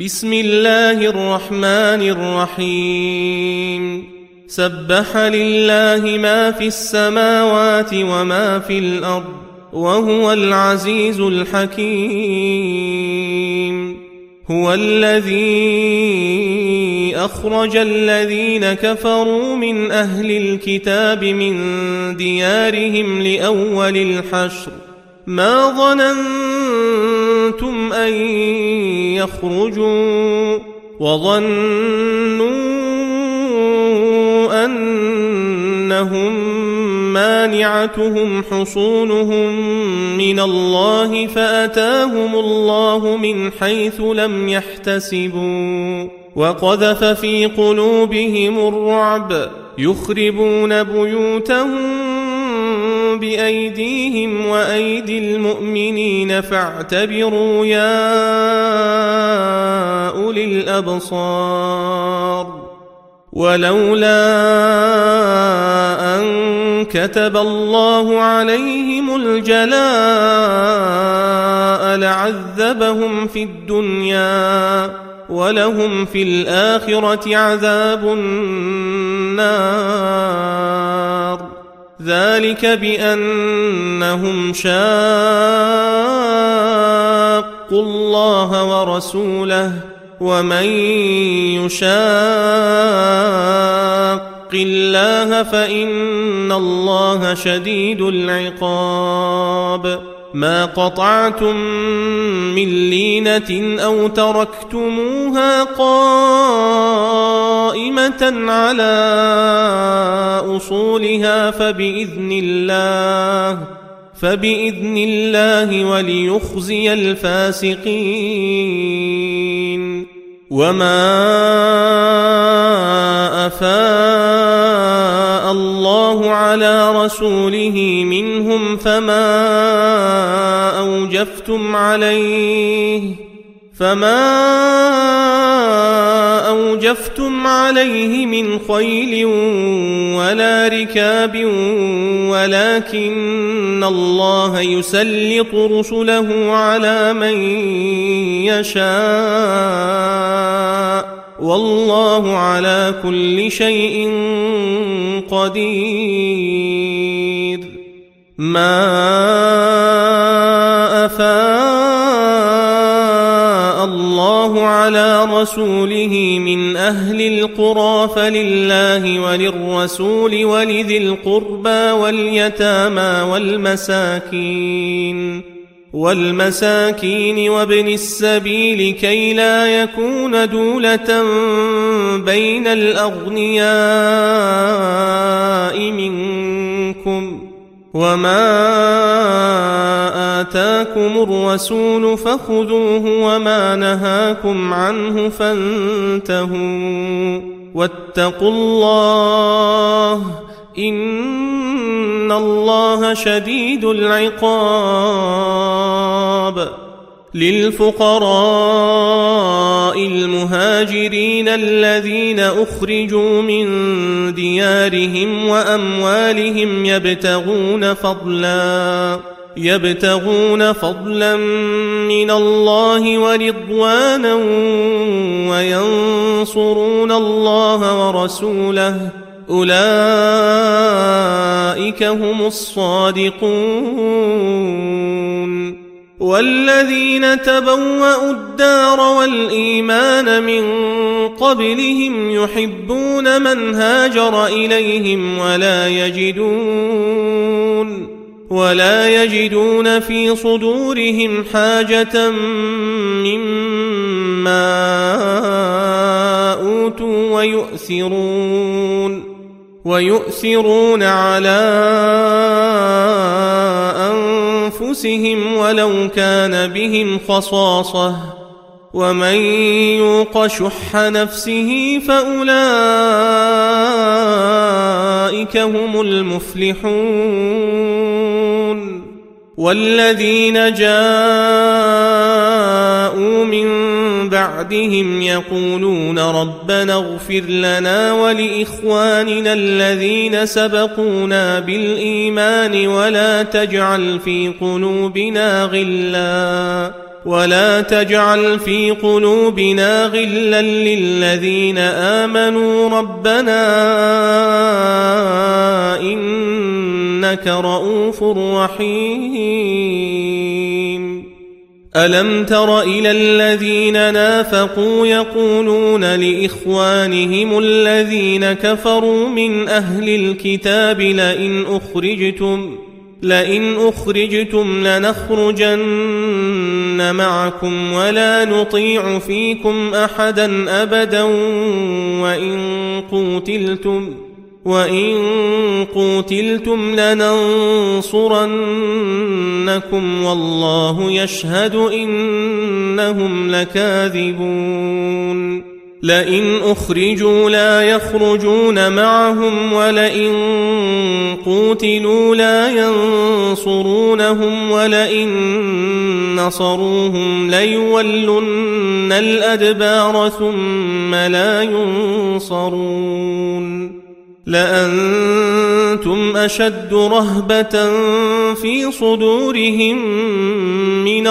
بسم الله الرحمن الرحيم سبح لله ما في السماوات وما في الأرض وهو العزيز الحكيم هو الذي أخرج الذين كفروا من أهل الكتاب من ديارهم لأول الحشر ما ظننتم أن يخرجوا وظنوا أنهم مانعتهم حصونهم من الله فأتاهم الله من حيث لم يحتسبوا وقذف في قلوبهم الرعب يخربون بيوتهم بأيديهم وأيدي المؤمنين فاعتبروا يا أولي الأبصار ولولا أن كتب الله عليهم الجلاء لعذبهم في الدنيا ولهم في الآخرة عذاب النار ذلك بأنهم شاقوا الله ورسوله ومن يشاق الله فإن الله شديد العقاب ما قطعتم من لينة أو تركتموها قائمة على أصولها فبإذن الله وليخزي الفاسقين وما أفاء الله على رسوله منهم فما أوجفتم عليه من خيل ولا ركاب ولكن الله يسلط رسله على من يشاء والله على كل شيء قدير ما أفاء الله على رسوله من أهل القرى فلله وللرسول ولذي القربى واليتامى والمساكين وابن السبيل كي لا يكون دولة بين الأغنياء منكم وما آتاكم الرسول فخذوه وما نهاكم عنه فانتهوا واتقوا الله إن الله شديد العقاب للفقراء المهاجرين الذين أخرجوا من ديارهم وأموالهم يبتغون فضلا من الله ورضوانا وينصرون الله ورسوله أولئك هم الصادقون والذين تبوأوا الدار والإيمان من قبلهم يحبون من هاجر إليهم ولا يجدون في صدورهم حاجة مما أوتوا ويؤثرون على أنفسهم ولو كان بهم خصاصة ومن يوق شح نفسه فأولئك هم المفلحون والذين جاءوا من بعدهم يقولون ربنا اغفر لنا ولإخواننا الذين سبقونا بالإيمان ولا تجعل في قلوبنا ولا تجعل في قلوبنا غلا للذين آمنوا ربنا إنك رؤوف رحيم. ألم تر إلى الذين نافقوا يقولون لإخوانهم الذين كفروا من أهل الكتاب لئن أخرجتم لنخرجن معكم ولا نطيع فيكم أحدا أبدا وإن قوتلتم لننصرنكم والله يشهد إنهم لكاذبون. لئن أخرجوا لا يخرجون معهم ولئن قوتلوا لا ينصرونهم ولئن نصروهم ليولن الأدبار ثم لا ينصرون. لأنتم أشد رهبة في صدورهم من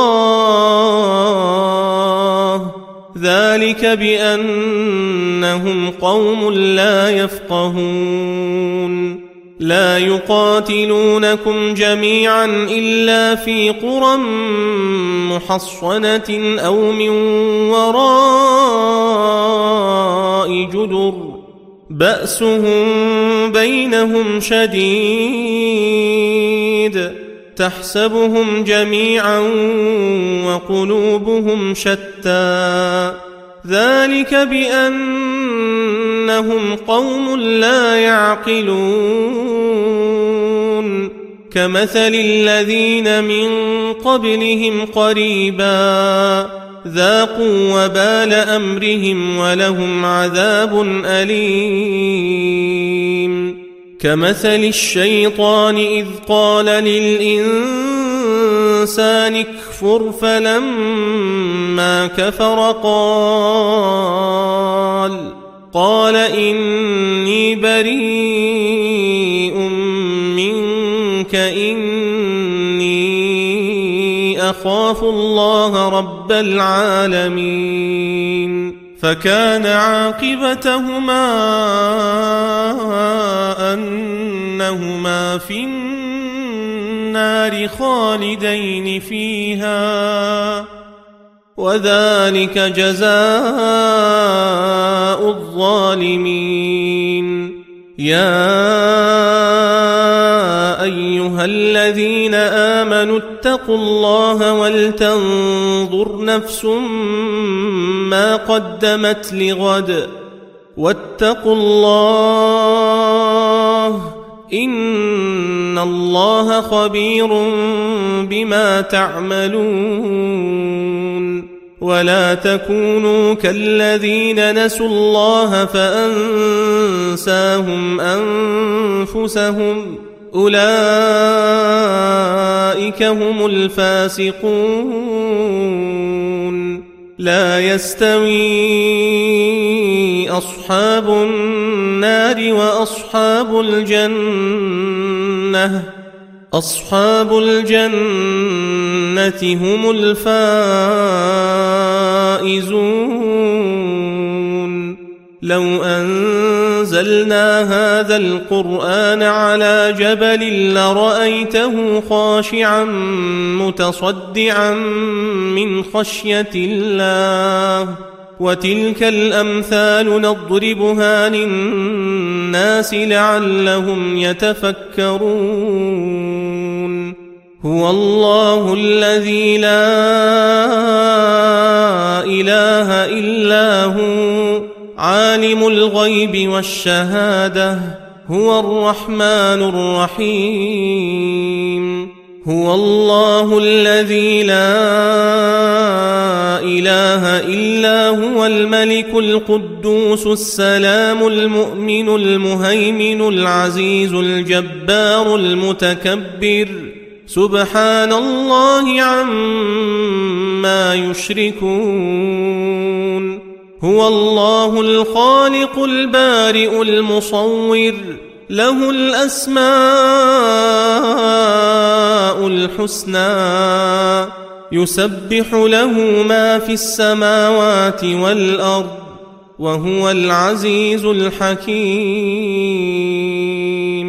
الله ذلك بأنهم قوم لا يفقهون. لا يقاتلونكم جميعا إلا في قرى محصنة أو من وراء جدر بأسهم بينهم شديد تحسبهم جميعا وقلوبهم شتى ذلك بأنهم قوم لا يعقلون. كمثل الذين من قبلهم قريبا ذاقوا وبال أمرهم ولهم عذاب أليم. كمثل الشيطان إذ قال للإنسان اكفر فلما كفر قال إني بريء منك إني أخاف الله رب العالمين. فكان عاقبتهما أنهما في النار خالدين فيها وذلك جزاء الظالمين. يا أيها الذين آمنوا اتقوا الله ولتنظر نفس ما قدمت لغد واتقوا الله إن الله خبير بما تعملون. ولا تكونوا كالذين نسوا الله فأنساهم أنفسهم أولئك هم الفاسقون. لا يستوي أصحاب النار وأصحاب الجنة أصحاب الجنة هم الفائزون. لو أنزلنا هذا القرآن على جبل لرأيته خاشعا متصدعا من خشية الله. وتلك الأمثال نضربها للناس لعلهم يتفكرون. هو الله الذي لا إله إلا هو عالم الغيب والشهادة هو الرحمن الرحيم. هو الله الذي لا إله إلا هو الملك القدوس السلام المؤمن المهيمن العزيز الجبار المتكبر سبحان الله عما يشركون. هو الله الخالق البارئ المصور له الأسماء الحسنى يسبح له ما في السماوات والأرض وهو العزيز الحكيم.